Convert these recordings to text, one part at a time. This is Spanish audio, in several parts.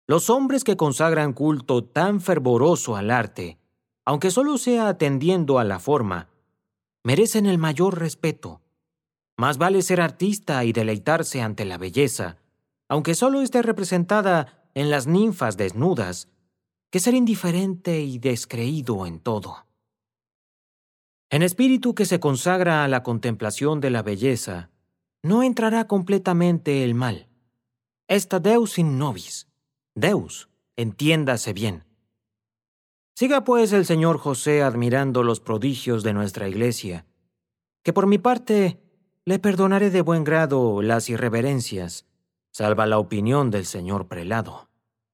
Los hombres que consagran culto tan fervoroso al arte, aunque solo sea atendiendo a la forma, merecen el mayor respeto. Más vale ser artista y deleitarse ante la belleza, aunque solo esté representada en las ninfas desnudas, que ser indiferente y descreído en todo. En espíritu que se consagra a la contemplación de la belleza, no entrará completamente el mal. Esta Deus in nobis. Deus, entiéndase bien. Siga pues el señor José admirando los prodigios de nuestra iglesia, que por mi parte le perdonaré de buen grado las irreverencias, salva la opinión del señor prelado.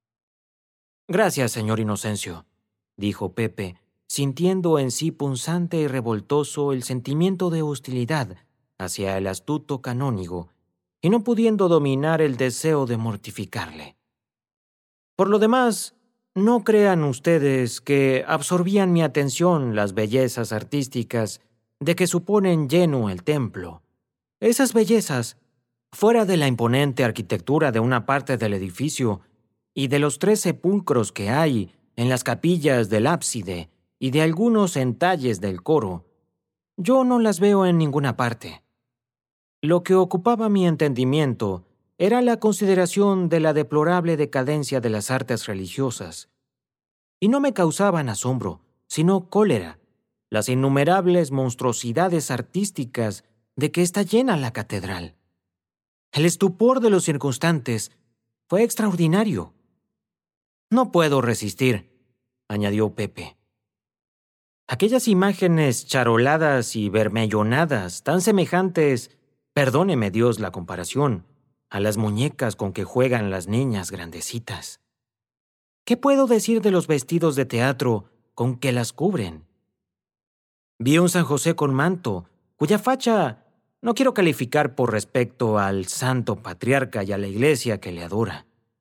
Gracias, señor Inocencio, dijo Pepe, sintiendo en sí punzante y revoltoso el sentimiento de hostilidad hacia el astuto canónigo y no pudiendo dominar el deseo de mortificarle. Por lo demás, no crean ustedes que absorbían mi atención las bellezas artísticas de que suponen lleno el templo. Esas bellezas, fuera de la imponente arquitectura de una parte del edificio y de los 3 sepulcros que hay en las capillas del ábside y de algunos entalles del coro, yo no las veo en ninguna parte. Lo que ocupaba mi entendimiento era la consideración de la deplorable decadencia de las artes religiosas, y no me causaban asombro, sino cólera, las innumerables monstruosidades artísticas de que está llena la catedral. El estupor de los circunstantes fue extraordinario. No puedo resistir, añadió Pepe. Aquellas imágenes charoladas y bermellonadas, tan semejantes, perdóneme Dios la comparación, a las muñecas con que juegan las niñas grandecitas. ¿Qué puedo decir de los vestidos de teatro con que las cubren? Vi un San José con manto, cuya facha no quiero calificar por respecto al santo patriarca y a la iglesia que le adora.